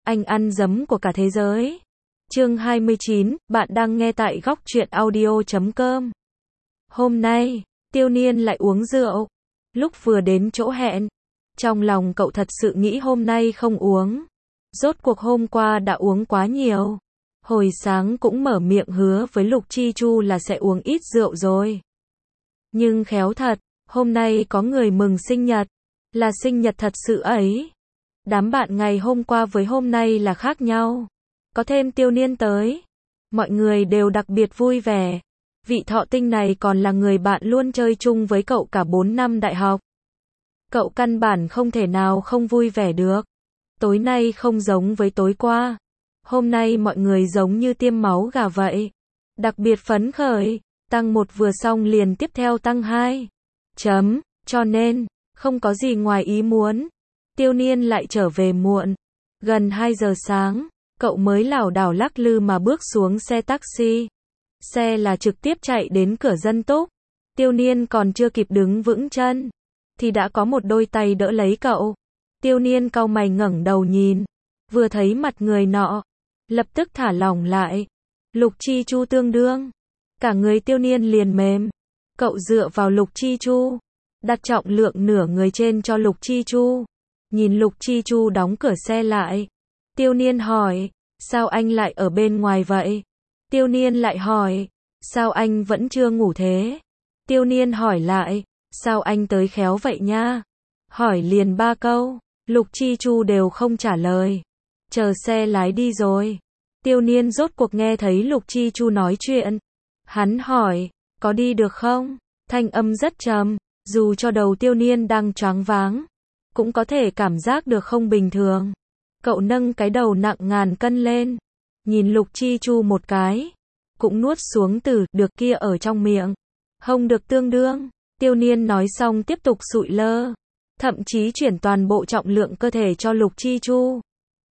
anh ăn dấm của cả thế giới. Chương 29, bạn đang nghe tại góc truyện audio.com. Hôm nay, Tiêu Niên lại uống rượu. Lúc vừa đến chỗ hẹn, trong lòng cậu thật sự nghĩ hôm nay không uống. Rốt cuộc hôm qua đã uống quá nhiều. Hồi sáng cũng mở miệng hứa với Lục Chi Chu là sẽ uống ít rượu rồi. Nhưng khéo thật, hôm nay có người mừng sinh nhật. Là sinh nhật thật sự ấy. Đám bạn ngày hôm qua với hôm nay là khác nhau. Có thêm Tiêu Niên tới. Mọi người đều đặc biệt vui vẻ. Vị thọ tinh này còn là người bạn luôn chơi chung với cậu cả 4 năm đại học. Cậu căn bản không thể nào không vui vẻ được. Tối nay không giống với tối qua. Hôm nay mọi người giống như tiêm máu gà vậy. Đặc biệt phấn khởi. Tăng 1 vừa xong liền tiếp theo tăng 2. Cho nên, không có gì ngoài ý muốn. Tiêu Niên lại trở về muộn. Gần 2 giờ sáng, cậu mới lảo đảo lắc lư mà bước xuống xe taxi. Xe là trực tiếp chạy đến cửa dân túc. Tiêu Niên còn chưa kịp đứng vững chân, thì đã có một đôi tay đỡ lấy cậu. Tiêu Niên cau mày ngẩng đầu nhìn. Vừa thấy mặt người nọ, lập tức thả lỏng lại. Lục Chi Chu tương đương. Cả người Tiêu Niên liền mềm. Cậu dựa vào Lục Chi Chu, đặt trọng lượng nửa người trên cho Lục Chi Chu. Nhìn Lục Chi Chu đóng cửa xe lại. Tiêu Niên hỏi, sao anh lại ở bên ngoài vậy? Tiêu Niên lại hỏi, sao anh vẫn chưa ngủ thế? Tiêu Niên hỏi lại, sao anh tới khéo vậy nha? Hỏi liền 3 câu, Lục Chi Chu đều không trả lời. Chờ xe lái đi rồi. Tiêu Niên rốt cuộc nghe thấy Lục Chi Chu nói chuyện. Hắn hỏi, có đi được không? Thanh âm rất trầm, dù cho đầu Tiêu Niên đang choáng váng, cũng có thể cảm giác được không bình thường. Cậu nâng cái đầu nặng ngàn cân lên, nhìn Lục Chi Chu một cái, cũng nuốt xuống từ được kia ở trong miệng. Không được tương đương. Tiêu Niên nói xong tiếp tục sụi lơ, thậm chí chuyển toàn bộ trọng lượng cơ thể cho Lục Chi Chu.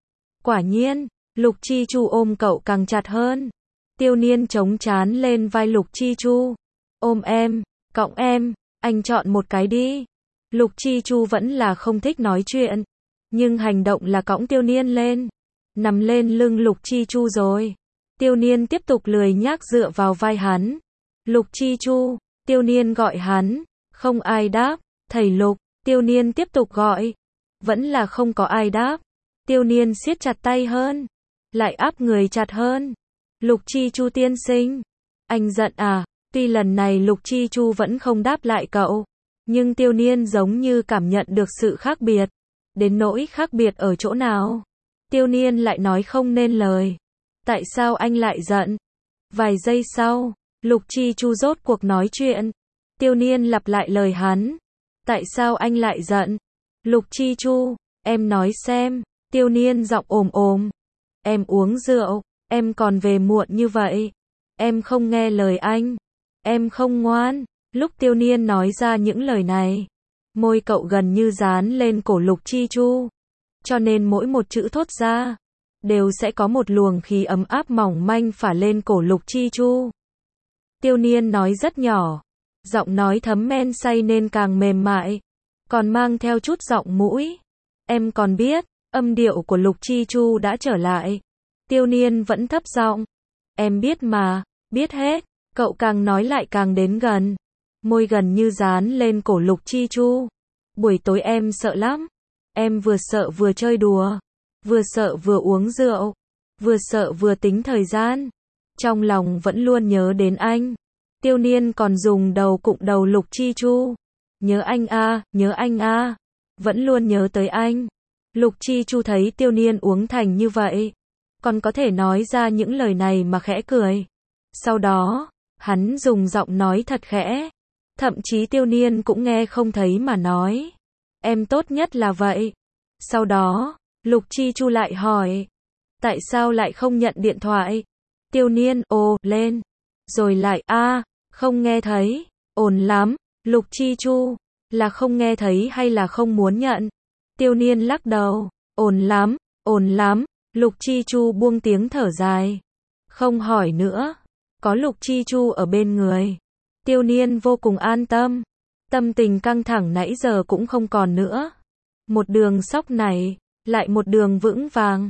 Quả nhiên, Lục Chi Chu ôm cậu càng chặt hơn. Tiêu Niên chống trán lên vai Lục Chi Chu. Ôm em, cõng em, anh chọn một cái đi. Lục Chi Chu vẫn là không thích nói chuyện, nhưng hành động là cõng Tiêu Niên lên, nằm lên lưng Lục Chi Chu rồi. Tiêu Niên tiếp tục lười nhác dựa vào vai hắn. Lục Chi Chu, Tiêu Niên gọi hắn, không ai đáp. Thầy Lục, Tiêu Niên tiếp tục gọi, vẫn là không có ai đáp. Tiêu Niên siết chặt tay hơn, lại áp người chặt hơn. Lục Chi Chu tiên sinh, anh giận à? Tuy lần này Lục Chi Chu vẫn không đáp lại cậu, nhưng Tiêu Niên giống như cảm nhận được sự khác biệt. Đến nỗi khác biệt ở chỗ nào? Tiêu Niên lại nói không nên lời. Tại sao anh lại giận? Vài giây sau, Lục Chi Chu rốt cuộc nói chuyện. Tiêu Niên lặp lại lời hắn. Tại sao anh lại giận? Lục Chi Chu, em nói xem. Tiêu Niên giọng ồm ồm. Em uống rượu, em còn về muộn như vậy. Em không nghe lời anh. Em không ngoan. Lúc Tiêu Niên nói ra những lời này, môi cậu gần như dán lên cổ Lục Chi Chu. Cho nên mỗi một chữ thốt ra, đều sẽ có một luồng khí ấm áp mỏng manh phả lên cổ Lục Chi Chu. Tiêu Niên nói rất nhỏ, giọng nói thấm men say nên càng mềm mại, còn mang theo chút giọng mũi. Em còn biết, âm điệu của Lục Chi Chu đã trở lại. Tiêu Niên vẫn thấp giọng. Em biết mà, biết hết. Cậu càng nói lại càng đến gần. Môi gần như dán lên cổ Lục Chi Chu. Buổi tối em sợ lắm. Em vừa sợ vừa chơi đùa. Vừa sợ vừa uống rượu. Vừa sợ vừa tính thời gian. Trong lòng vẫn luôn nhớ đến anh. Tiêu Niên còn dùng đầu cụng đầu Lục Chi Chu. Nhớ anh a, nhớ anh a. Vẫn luôn nhớ tới anh. Lục Chi Chu thấy Tiêu Niên uống thành như vậy, còn có thể nói ra những lời này mà khẽ cười. Sau đó, hắn dùng giọng nói thật khẽ, thậm chí Tiêu Niên cũng nghe không thấy mà nói. Em tốt nhất là vậy. Sau đó, Lục Chi Chu lại hỏi, tại sao lại không nhận điện thoại? Tiêu Niên ồ lên, rồi lại không nghe thấy. Ồn lắm. Lục Chi Chu, là không nghe thấy hay là không muốn nhận? Tiêu Niên lắc đầu. Ồn lắm, ồn lắm. Lục Chi Chu buông tiếng thở dài. Không hỏi nữa. Có Lục Chi Chu ở bên người, Tiêu Niên vô cùng an tâm. Tâm tình căng thẳng nãy giờ cũng không còn nữa. Một đường sóc này, lại một đường vững vàng.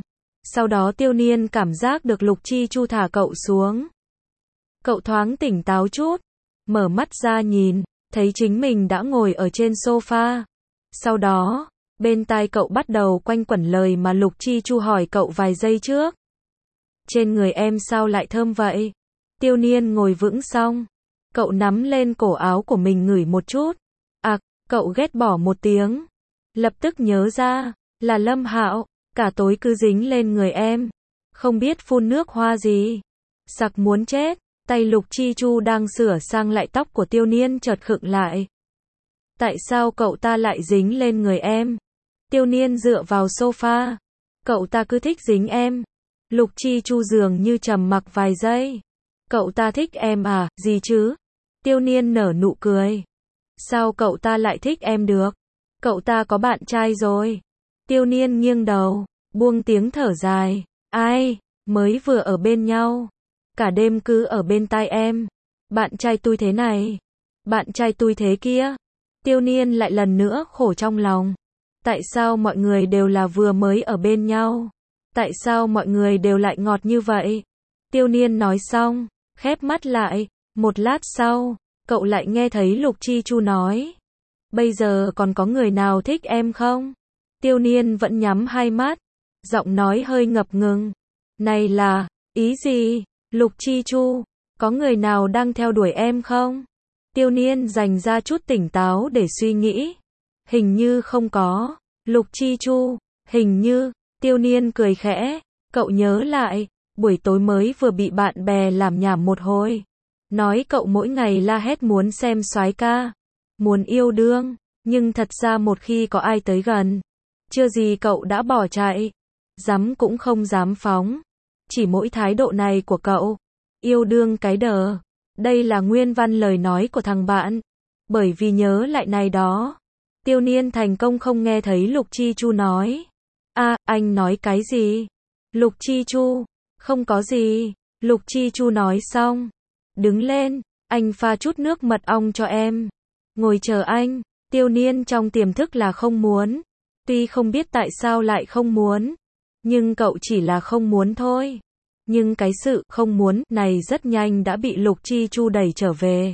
Sau đó Tiêu Niên cảm giác được Lục Chi Chu thả cậu xuống. Cậu thoáng tỉnh táo chút, mở mắt ra nhìn, thấy chính mình đã ngồi ở trên sofa. Sau đó, bên tai cậu bắt đầu quanh quẩn lời mà Lục Chi Chu hỏi cậu vài giây trước. Trên người em sao lại thơm vậy? Tiêu Niên ngồi vững xong, cậu nắm lên cổ áo của mình ngửi một chút. Cậu ghét bỏ một tiếng. Lập tức nhớ ra, là Lâm Hạo, cả tối cứ dính lên người em. Không biết phun nước hoa gì. Sặc muốn chết, tay Lục Chi Chu đang sửa sang lại tóc của Tiêu Niên chợt khựng lại. Tại sao cậu ta lại dính lên người em? Tiêu Niên dựa vào sofa. Cậu ta cứ thích dính em. Lục Chi Chu dường như trầm mặc vài giây. Cậu ta thích em à, gì chứ? Tiêu Niên nở nụ cười. Sao cậu ta lại thích em được? Cậu ta có bạn trai rồi. Tiêu Niên nghiêng đầu, buông tiếng thở dài. Ai, mới vừa ở bên nhau. Cả đêm cứ ở bên tai em. Bạn trai tôi thế này. Bạn trai tôi thế kia. Tiêu Niên lại lần nữa khổ trong lòng. Tại sao mọi người đều là vừa mới ở bên nhau? Tại sao mọi người đều lại ngọt như vậy? Tiêu Niên nói xong, khép mắt lại. Một lát sau, cậu lại nghe thấy Lục Chi Chu nói. Bây giờ còn có người nào thích em không? Tiêu Niên vẫn nhắm hai mắt, giọng nói hơi ngập ngừng. Này là, ý gì? Lục Chi Chu, có người nào đang theo đuổi em không? Tiêu Niên dành ra chút tỉnh táo để suy nghĩ. Hình như không có. Lục Chi Chu, hình như. Tiêu Niên cười khẽ, cậu nhớ lại, buổi tối mới vừa bị bạn bè làm nhảm một hồi. Nói cậu mỗi ngày la hét muốn xem soái ca, muốn yêu đương, nhưng thật ra một khi có ai tới gần, chưa gì cậu đã bỏ chạy, dám cũng không dám phóng. Chỉ mỗi thái độ này của cậu, yêu đương cái đờ. Đây là nguyên văn lời nói của thằng bạn. Bởi vì nhớ lại này đó, Tiêu Niên thành công không nghe thấy Lục Chi Chu nói. Anh nói cái gì? Lục Chi Chu, không có gì. Lục Chi Chu nói xong, đứng lên, anh pha chút nước mật ong cho em. Ngồi chờ anh. Tiêu Niên trong tiềm thức là không muốn. Tuy không biết tại sao lại không muốn, nhưng cậu chỉ là không muốn thôi. Nhưng cái sự không muốn này rất nhanh đã bị Lục Chi Chu đẩy trở về.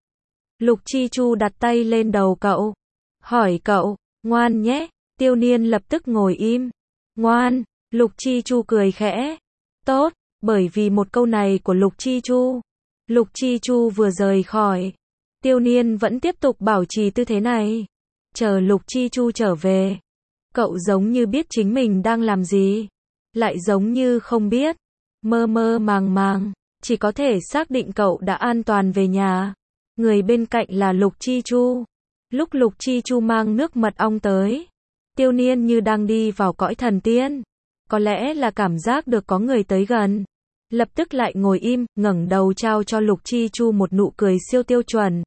Lục Chi Chu đặt tay lên đầu cậu, hỏi cậu, ngoan nhé. Tiêu Niên lập tức ngồi im. Ngoan. Lục Chi Chu cười khẽ. Tốt, bởi vì một câu này của Lục Chi Chu. Lục Chi Chu vừa rời khỏi, Tiêu Niên vẫn tiếp tục bảo trì tư thế này. Chờ Lục Chi Chu trở về, cậu giống như biết chính mình đang làm gì, lại giống như không biết. Mơ mơ màng màng, chỉ có thể xác định cậu đã an toàn về nhà. Người bên cạnh là Lục Chi Chu. Lúc Lục Chi Chu mang nước mật ong tới, Tiêu Niên như đang đi vào cõi thần tiên. Có lẽ là cảm giác được có người tới gần, lập tức lại ngồi im, ngẩng đầu trao cho Lục Chi Chu một nụ cười siêu tiêu chuẩn.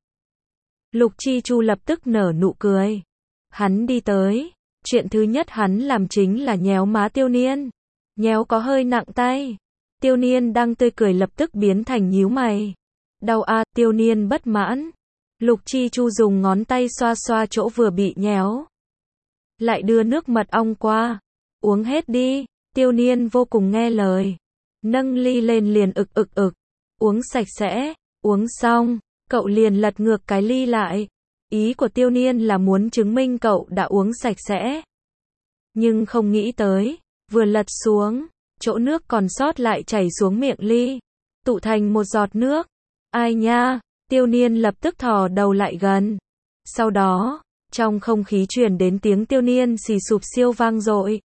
Lục Chi Chu lập tức nở nụ cười. Hắn đi tới, chuyện thứ nhất hắn làm chính là nhéo má Tiêu Niên. Nhéo có hơi nặng tay. Tiêu Niên đang tươi cười lập tức biến thành nhíu mày. Đau à, Tiêu Niên bất mãn. Lục Chi Chu dùng ngón tay xoa xoa chỗ vừa bị nhéo. Lại đưa nước mật ong qua. Uống hết đi. Tiêu Niên vô cùng nghe lời. Nâng ly lên liền ực. Uống sạch sẽ. Uống xong, cậu liền lật ngược cái ly lại. Ý của Tiêu Niên là muốn chứng minh cậu đã uống sạch sẽ. Nhưng không nghĩ tới, vừa lật xuống, chỗ nước còn sót lại chảy xuống miệng ly, tụ thành một giọt nước. Ai nha? Tiêu Niên lập tức thò đầu lại gần. Sau đó, trong không khí truyền đến tiếng Tiêu Niên xì sụp siêu vang dội.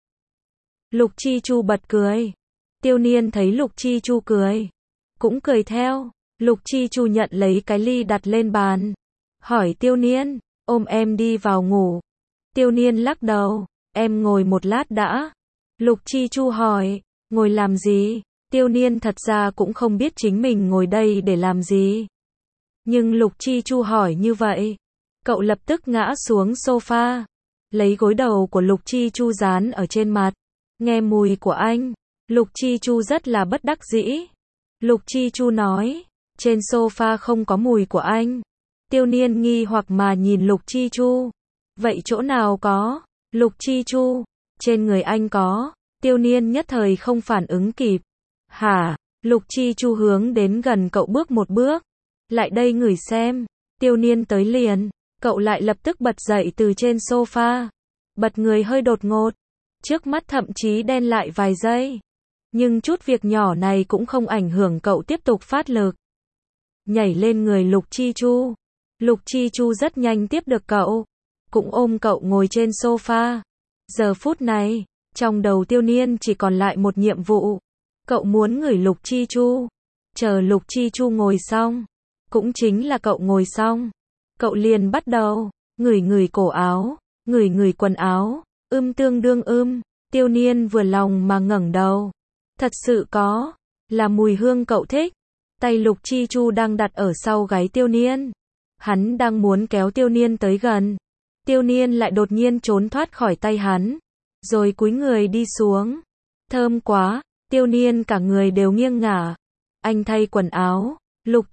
Lục Chi Chu bật cười. Tiêu Niên thấy Lục Chi Chu cười, cũng cười theo. Lục Chi Chu nhận lấy cái ly đặt lên bàn, hỏi Tiêu Niên, ôm em đi vào ngủ. Tiêu Niên lắc đầu, em ngồi một lát đã. Lục Chi Chu hỏi, ngồi làm gì? Tiêu Niên thật ra cũng không biết chính mình ngồi đây để làm gì. Nhưng Lục Chi Chu hỏi như vậy, cậu lập tức ngã xuống sofa, lấy gối đầu của Lục Chi Chu dán ở trên mặt. Nghe mùi của anh, Lục Chi Chu rất là bất đắc dĩ. Lục Chi Chu nói, trên sofa không có mùi của anh. Tiêu Niên nghi hoặc mà nhìn Lục Chi Chu. Vậy chỗ nào có? Lục Chi Chu, trên người anh có. Tiêu Niên nhất thời không phản ứng kịp. Hả? Lục Chi Chu hướng đến gần cậu bước một bước. Lại đây ngửi xem. Tiêu Niên tới liền. Cậu lại lập tức bật dậy từ trên sofa. Bật người hơi đột ngột. Trước mắt thậm chí đen lại vài giây. Nhưng chút việc nhỏ này cũng không ảnh hưởng cậu tiếp tục phát lực. Nhảy lên người Lục Chi Chu. Lục Chi Chu rất nhanh tiếp được cậu. Cũng ôm cậu ngồi trên sofa. Giờ phút này, trong đầu Tiêu Niên chỉ còn lại một nhiệm vụ. Cậu muốn ngửi Lục Chi Chu. Chờ Lục Chi Chu ngồi xong. Cũng chính là cậu ngồi xong. Cậu liền bắt đầu. Ngửi cổ áo. Ngửi quần áo. Tương đương Tiêu Niên vừa lòng mà ngẩng đầu. Thật sự có. Là mùi hương cậu thích. Tay Lục Chi Chu đang đặt ở sau gáy Tiêu Niên. Hắn đang muốn kéo Tiêu Niên tới gần. Tiêu Niên lại đột nhiên trốn thoát khỏi tay hắn. Rồi cúi người đi xuống. Thơm quá. Tiêu Niên cả người đều nghiêng ngả. Anh thay quần áo. Lục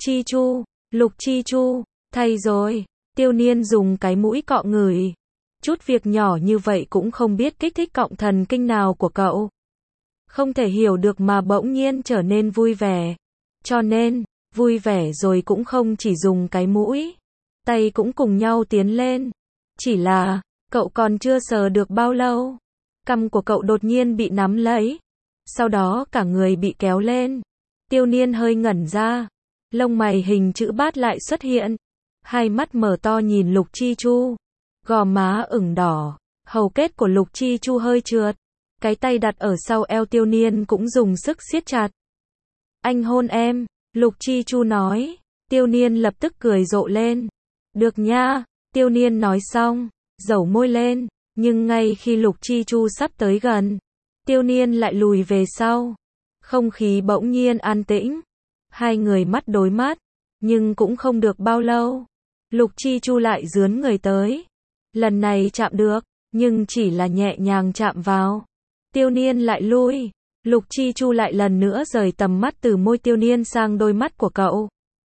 Chi Chu. Thay rồi. Tiêu Niên dùng cái mũi cọ ngửi. Chút việc nhỏ như vậy cũng không biết kích thích cọng thần kinh nào của cậu. Không thể hiểu được mà bỗng nhiên trở nên vui vẻ. Cho nên, vui vẻ rồi cũng không chỉ dùng cái mũi. Tay cũng cùng nhau tiến lên. Chỉ là, cậu còn chưa sờ được bao lâu. Cằm của cậu đột nhiên bị nắm lấy. Sau đó cả người bị kéo lên. Tiêu Niên hơi ngẩn ra. Lông mày hình chữ bát lại xuất hiện. Hai mắt mở to nhìn Lục Chi Chu. Gò má ửng đỏ. Hầu kết của Lục Chi Chu hơi trượt. Cái tay đặt ở sau eo Tiêu Niên cũng dùng sức siết chặt. Anh hôn em. Lục Chi Chu nói. Tiêu Niên lập tức cười rộ lên. Được nha. Tiêu Niên nói xong. Dẩu môi lên. Nhưng ngay khi Lục Chi Chu sắp tới gần. Tiêu Niên lại lùi về sau. Không khí bỗng nhiên an tĩnh. Hai người mắt đối mắt. Nhưng cũng không được bao lâu. Lục Chi Chu lại dướn người tới. Lần này chạm được. Nhưng chỉ là nhẹ nhàng chạm vào. Tiêu Niên lại lui. Lục Chi Chu lại lần nữa rời tầm mắt từ môi Tiêu Niên sang đôi mắt của cậu.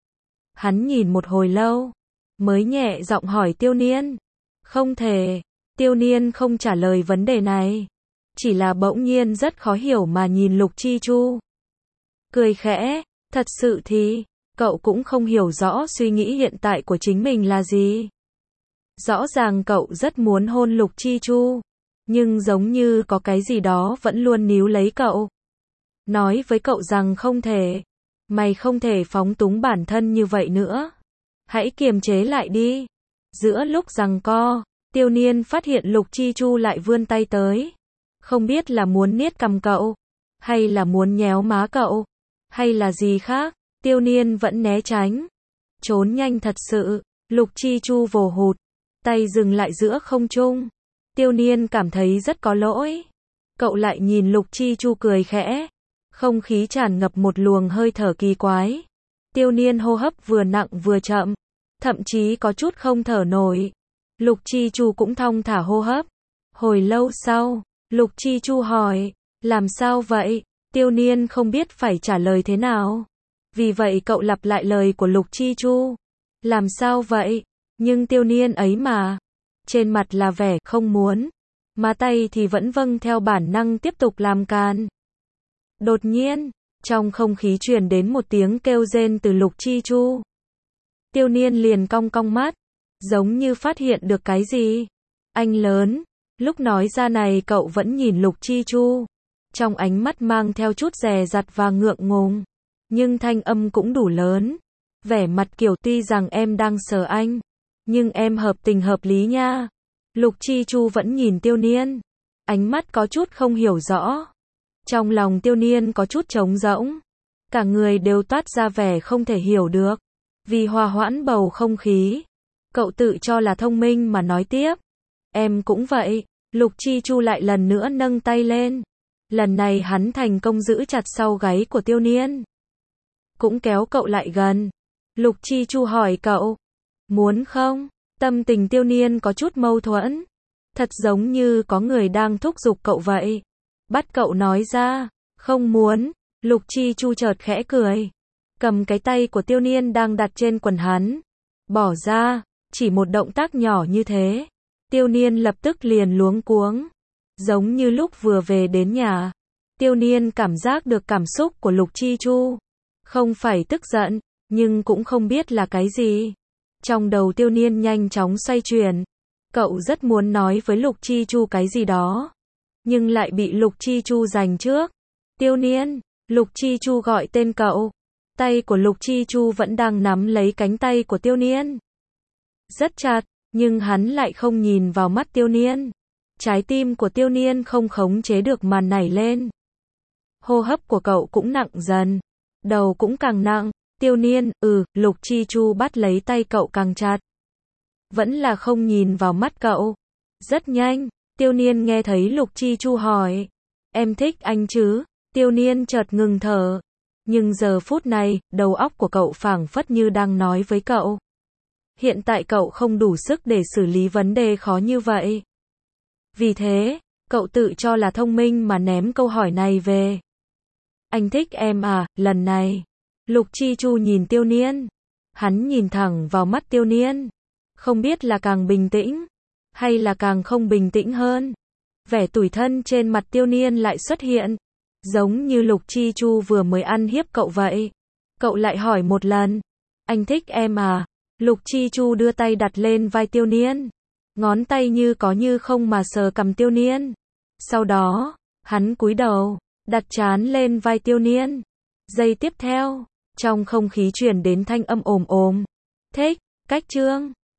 Hắn nhìn một hồi lâu. Mới nhẹ giọng hỏi Tiêu Niên. Không thể. Tiêu Niên không trả lời vấn đề này. Chỉ là bỗng nhiên rất khó hiểu mà nhìn Lục Chi Chu. Cười khẽ. Thật sự thì, cậu cũng không hiểu rõ suy nghĩ hiện tại của chính mình là gì. Rõ ràng cậu rất muốn hôn Lục Chi Chu. Nhưng giống như có cái gì đó vẫn luôn níu lấy cậu. Nói với cậu rằng không thể. Mày không thể phóng túng bản thân như vậy nữa. Hãy kiềm chế lại đi. Giữa lúc giằng co, Tiêu Niên phát hiện Lục Chi Chu lại vươn tay tới. Không biết là muốn niết cằm cậu. Hay là muốn nhéo má cậu. Hay là gì khác. Tiêu Niên vẫn né tránh. Trốn nhanh thật sự. Lục Chi Chu vồ hụt. Tay dừng lại giữa không trung. Tiêu Niên cảm thấy rất có lỗi. Cậu lại nhìn Lục Chi Chu cười khẽ. Không khí tràn ngập một luồng hơi thở kỳ quái. Tiêu Niên hô hấp vừa nặng vừa chậm. Thậm chí có chút không thở nổi. Lục Chi Chu cũng thong thả hô hấp. Hồi lâu sau, Lục Chi Chu hỏi. Làm sao vậy? Tiêu Niên không biết phải trả lời thế nào. Vì vậy cậu lặp lại lời của Lục Chi Chu. Làm sao vậy? Nhưng Tiêu Niên ấy mà. Trên mặt là vẻ không muốn. Mà tay thì vẫn vâng theo bản năng tiếp tục làm càn. Đột nhiên, trong không khí truyền đến một tiếng kêu rên từ Lục Chi Chu. Tiêu Niên liền cong cong mắt. Giống như phát hiện được cái gì. Anh lớn. Lúc nói ra này cậu vẫn nhìn Lục Chi Chu. Trong ánh mắt mang theo chút dè dặt và ngượng ngùng. Nhưng thanh âm cũng đủ lớn. Vẻ mặt kiểu tuy rằng em đang sờ anh. Nhưng em hợp tình hợp lý nha. Lục Chi Chu vẫn nhìn Tiêu Niên. Ánh mắt có chút không hiểu rõ. Trong lòng Tiêu Niên có chút trống rỗng. Cả người đều toát ra vẻ không thể hiểu được. Vì hòa hoãn bầu không khí. Cậu tự cho là thông minh mà nói tiếp. Em cũng vậy. Lục Chi Chu lại lần nữa nâng tay lên. Lần này hắn thành công giữ chặt sau gáy của Tiêu Niên. Cũng kéo cậu lại gần. Lục Chi Chu hỏi cậu. Muốn không? Tâm tình Tiêu Niên có chút mâu thuẫn. Thật giống như có người đang thúc giục cậu vậy. Bắt cậu nói ra. Không muốn. Lục Chi Chu chợt khẽ cười. Cầm cái tay của Tiêu Niên đang đặt trên quần hắn. Bỏ ra. Chỉ một động tác nhỏ như thế. Tiêu Niên lập tức liền luống cuống. Giống như lúc vừa về đến nhà. Tiêu Niên cảm giác được cảm xúc của Lục Chi Chu. Không phải tức giận, nhưng cũng không biết là cái gì. Trong đầu Tiêu Niên nhanh chóng xoay chuyển. Cậu rất muốn nói với Lục Chi Chu cái gì đó, nhưng lại bị Lục Chi Chu giành trước. Tiêu Niên, Lục Chi Chu gọi tên cậu. Tay của Lục Chi Chu vẫn đang nắm lấy cánh tay của Tiêu Niên. Rất chặt, nhưng hắn lại không nhìn vào mắt Tiêu Niên. Trái tim của Tiêu Niên không khống chế được mà nảy lên. Hô hấp của cậu cũng nặng dần. Đầu cũng càng nặng. Tiêu Niên, Lục Chi Chu bắt lấy tay cậu càng chặt. Vẫn là không nhìn vào mắt cậu. Rất nhanh, Tiêu Niên nghe thấy Lục Chi Chu hỏi. Em thích anh chứ? Tiêu Niên chợt ngừng thở. Nhưng giờ phút này, đầu óc của cậu phảng phất như đang nói với cậu. Hiện tại cậu không đủ sức để xử lý vấn đề khó như vậy. Vì thế, cậu tự cho là thông minh mà ném câu hỏi này về. Anh thích em à, lần này. Lục Chi Chu nhìn Tiêu Niên. Hắn nhìn thẳng vào mắt Tiêu Niên. Không biết là càng bình tĩnh, hay là càng không bình tĩnh hơn. Vẻ tủi thân trên mặt Tiêu Niên lại xuất hiện. Giống như Lục Chi Chu vừa mới ăn hiếp cậu vậy. Cậu lại hỏi một lần. Anh thích em à? Lục Chi Chu đưa tay đặt lên vai Tiêu Niên. Ngón tay như có như không mà sờ cằm Tiêu Niên. Sau đó, hắn cúi đầu, đặt trán lên vai Tiêu Niên. Giây tiếp theo, trong không khí truyền đến thanh âm ồm ồm. Thích, cách chương.